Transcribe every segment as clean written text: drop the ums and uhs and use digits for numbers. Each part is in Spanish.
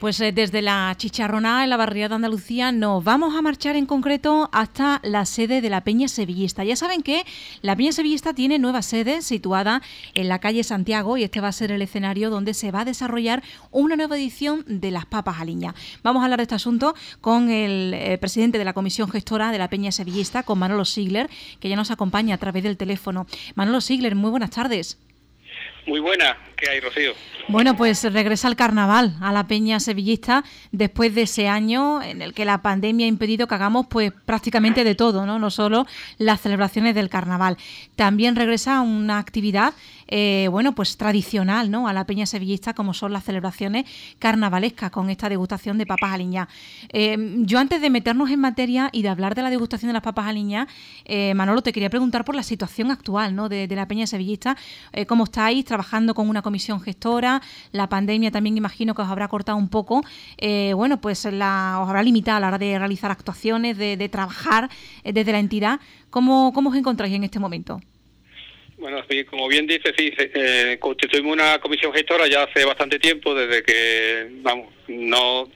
Pues desde la Chicharronada, en la barriada de Andalucía, nos vamos a marchar en concreto hasta la sede de la Peña Sevillista. Ya saben que la Peña Sevillista tiene nueva sede situada en la calle Santiago, y este va a ser el escenario donde se va a desarrollar una nueva edición de las Papas Aliñas. Vamos a hablar de este asunto con el presidente de la Comisión Gestora de la Peña Sevillista, con Manolo Sigler, que ya nos acompaña a través del teléfono. Manolo Sigler, muy buenas tardes. Muy buena, ¿qué hay, Rocío? Bueno, pues regresa el carnaval a la Peña Sevillista después de ese año en el que la pandemia ha impedido que hagamos pues prácticamente de todo, ¿no? No solo las celebraciones del carnaval. También regresa una actividad pues tradicional, ¿no? A la Peña Sevillista, como son las celebraciones carnavalescas con esta degustación de papas aliñás. Yo, antes de meternos en materia y de hablar de la degustación de las papas aliñás, Manolo, te quería preguntar por la situación actual, ¿no? de la Peña Sevillista. ¿Cómo estáis trabajando con una comisión gestora? La pandemia también imagino que os habrá cortado un poco, os habrá limitado a la hora de realizar actuaciones, de trabajar desde la entidad. ¿Cómo os encontráis en este momento? Bueno, sí, como bien dice, sí, constituimos una comisión gestora ya hace bastante tiempo, desde que, no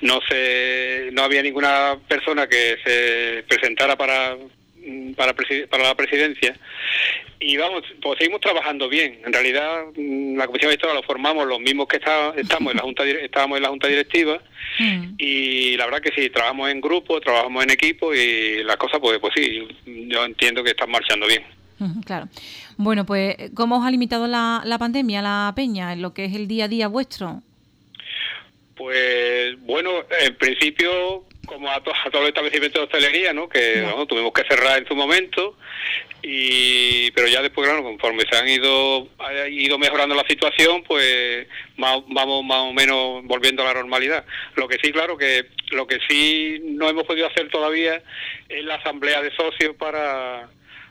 había ninguna persona que se presentara para la presidencia, y pues seguimos trabajando bien. En realidad, la comisión gestora lo formamos los mismos que estábamos en la junta directiva, y la verdad que sí, trabajamos en grupo, trabajamos en equipo, y las cosas pues sí, yo entiendo que están marchando bien. Claro. Bueno, pues, ¿cómo os ha limitado la pandemia, la Peña, en lo que es el día a día vuestro? Pues, bueno, en principio, como a todos los establecimientos de hostelería, ¿no? Que tuvimos que cerrar en su momento, pero ya después, claro, conforme se ha ido mejorando la situación, pues vamos más o menos volviendo a la normalidad. Lo que sí, claro, que lo que sí no hemos podido hacer todavía es la asamblea de socios para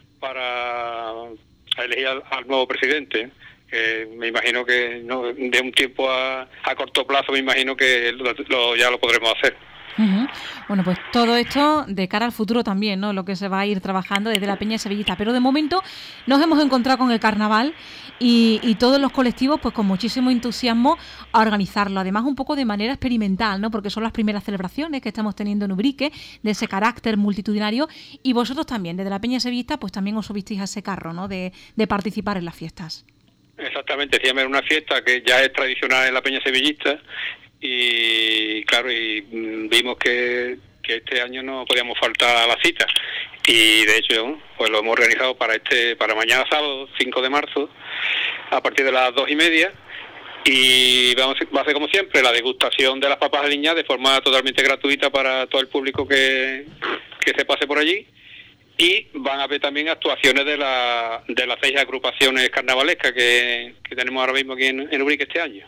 elegir al nuevo presidente. Me imagino que de un tiempo a corto plazo, me imagino que ya lo podremos hacer. Uh-huh. Bueno, pues todo esto de cara al futuro también, ¿no? Lo que se va a ir trabajando desde la Peña Sevillista. Pero de momento nos hemos encontrado con el carnaval y todos los colectivos pues con muchísimo entusiasmo a organizarlo. Además, un poco de manera experimental, ¿no? Porque son las primeras celebraciones que estamos teniendo en Ubrique, de ese carácter multitudinario. Y vosotros también, desde la Peña Sevillista, pues también os subisteis a ese carro, ¿no? De participar en las fiestas. Exactamente, sí, es una fiesta que ya es tradicional en la Peña Sevillista, y claro, y vimos que este año no podíamos faltar a la cita, y de hecho pues lo hemos organizado para mañana sábado 5 de marzo a partir de las 2:30, y va a ser como siempre la degustación de las papas aliñás de forma totalmente gratuita para todo el público que se pase por allí. Y van a haber también actuaciones de las 6 agrupaciones carnavalescas que tenemos ahora mismo aquí en Ubrique este año.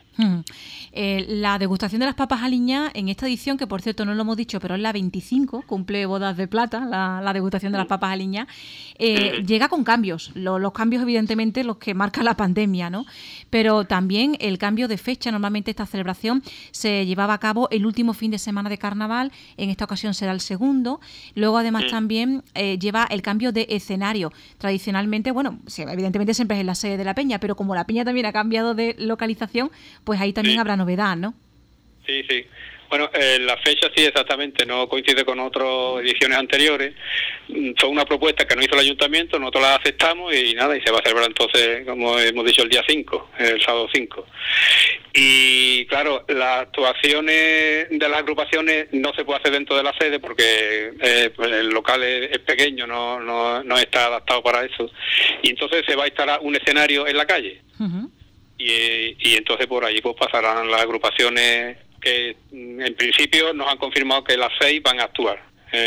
La degustación de las papas aliñás en esta edición, que por cierto no lo hemos dicho, pero es la 25, cumple bodas de plata, la degustación de las papas aliñás, llega con cambios. Los cambios, evidentemente, los que marca la pandemia, ¿no? Pero también el cambio de fecha. Normalmente esta celebración se llevaba a cabo el último fin de semana de carnaval, en esta ocasión será el segundo. Luego, además, también lleva el cambio de escenario. Tradicionalmente, evidentemente siempre es en la sede de la Peña, pero como la Peña también ha cambiado de localización, pues ahí también habrá novedad, ¿no? Sí. Bueno, la fecha sí, exactamente, no coincide con otras ediciones anteriores. Fue una propuesta que nos hizo el ayuntamiento, nosotros la aceptamos y nada, y se va a celebrar entonces, como hemos dicho, el día 5, el sábado 5. Y claro, las actuaciones de las agrupaciones no se puede hacer dentro de la sede porque el local es pequeño, no está adaptado para eso. Y entonces se va a instalar un escenario en la calle. Uh-huh. Y entonces por allí pues pasarán las agrupaciones que en principio nos han confirmado que las 6 van a actuar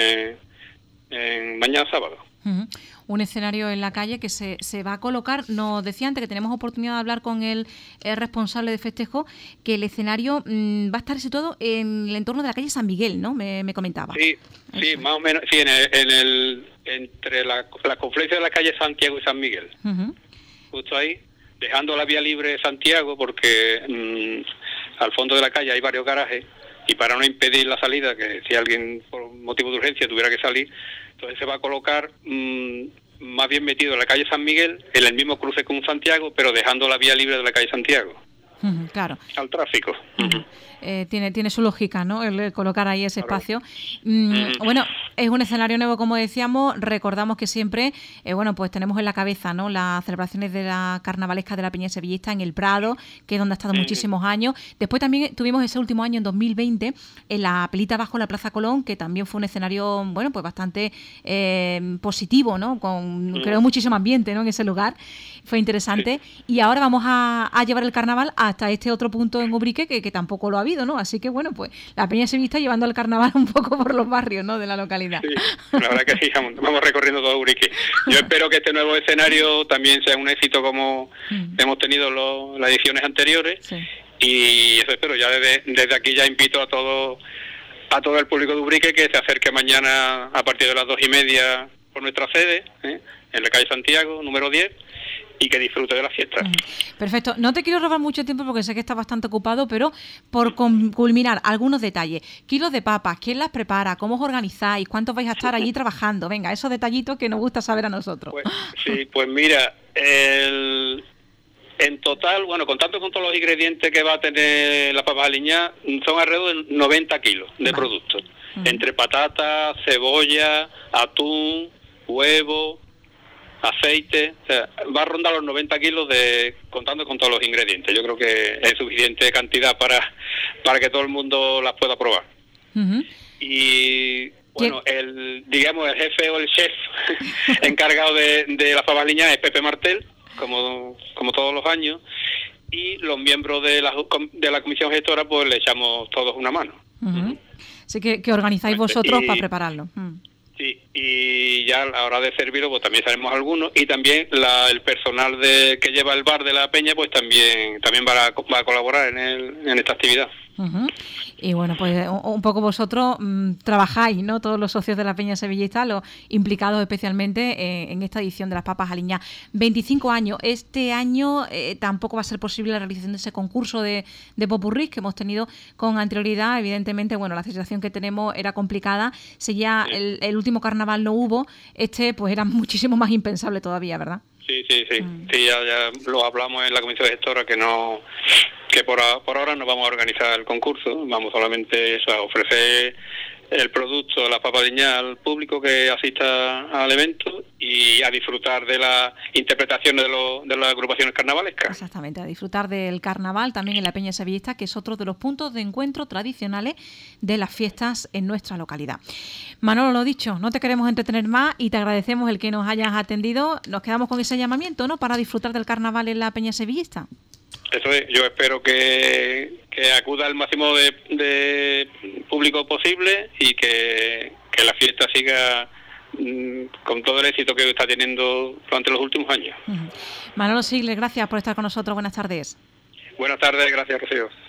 mañana sábado. Uh-huh. Un escenario en la calle que se va a colocar. Nos decía antes que tenemos oportunidad de hablar con el responsable de festejo, que el escenario va a estar situado en el entorno de la calle San Miguel, ¿no? Me comentaba. Sí, más o menos, sí, entre la confluencia de la calle Santiago y San Miguel. Uh-huh. Justo ahí, dejando la vía libre de Santiago, porque al fondo de la calle hay varios garajes, y para no impedir la salida, que si alguien por motivo de urgencia tuviera que salir, entonces se va a colocar más bien metido en la calle San Miguel, en el mismo cruce con Santiago, pero dejando la vía libre de la calle Santiago. Claro. Al tráfico. tiene su lógica, ¿no? El colocar ahí ese espacio. Bueno, es un escenario nuevo, como decíamos. Recordamos que siempre, bueno, pues tenemos en la cabeza, ¿no?, las celebraciones de la carnavalesca de la Peña Sevillista en el Prado, que es donde ha estado muchísimos años. Después también tuvimos ese último año, en 2020, en la Pelita Bajo la Plaza Colón, que también fue un escenario, bueno, pues bastante positivo, ¿no? Creó muchísimo ambiente, ¿no?, en ese lugar. Fue interesante. Y ahora vamos a llevar el carnaval hasta este otro punto en Ubrique que tampoco lo ha habido, ¿no? Así que, bueno, pues la Peña Sevillista llevando el carnaval un poco por los barrios, ¿no?, de la localidad. Sí, la verdad que sí, vamos recorriendo todo Ubrique. Yo espero que este nuevo escenario también sea un éxito como hemos tenido las ediciones anteriores. Sí. Y eso espero. Ya desde aquí ya invito a todo el público de Ubrique que se acerque mañana a partir de las 2:30 por nuestra sede, en la calle Santiago, número 10, y que disfrute de la fiesta. Perfecto. No te quiero robar mucho tiempo porque sé que estás bastante ocupado, pero por culminar algunos detalles. Kilos de papas, ¿quién las prepara? ¿Cómo os organizáis? ¿Cuántos vais a estar allí trabajando? Venga, esos detallitos que nos gusta saber a nosotros. Pues mira, en total, bueno, contando con todos los ingredientes que va a tener la papa aliñada, son alrededor de 90 kilos de productos. Entre patatas, cebolla, atún, huevo, aceite, o sea, va a rondar los 90 kilos contando con todos los ingredientes. Yo creo que es suficiente cantidad para que todo el mundo las pueda probar. Y bueno, el jefe o el chef encargado de la papa aliñada es Pepe Martel, como todos los años, y los miembros de la comisión gestora pues le echamos todos una mano. Así que organizáis vosotros para prepararlo. Sí, y ya a la hora de servirlo pues también sabemos algunos, y también el personal que lleva el bar de la Peña pues también va a colaborar en esta actividad. Y bueno, pues un poco vosotros trabajáis, ¿no?, todos los socios de la Peña Sevillista, los implicados especialmente en esta edición de las papas aliñadas. 25 años. Este año tampoco va a ser posible la realización de ese concurso de popurrí que hemos tenido con anterioridad. Evidentemente, bueno, la situación que tenemos era complicada. Si ya el último carnaval no hubo, pues era muchísimo más impensable todavía, ¿verdad? Sí, ya lo hablamos en la comisión gestora que por ahora no vamos a organizar el concurso, vamos solamente a ofrecer el producto de la papa aliñada al público que asista al evento y a disfrutar de las interpretaciones de las agrupaciones carnavalescas. Exactamente, a disfrutar del carnaval también en la Peña Sevillista, que es otro de los puntos de encuentro tradicionales de las fiestas en nuestra localidad. Manolo, lo dicho, no te queremos entretener más y te agradecemos el que nos hayas atendido. Nos quedamos con ese llamamiento, ¿no?, para disfrutar del carnaval en la Peña Sevillista. Eso es, yo espero que acuda el máximo de público posible y que la fiesta siga con todo el éxito que está teniendo durante los últimos años. Manolo Sigles, gracias por estar con nosotros. Buenas tardes. Buenas tardes, gracias, Rocío.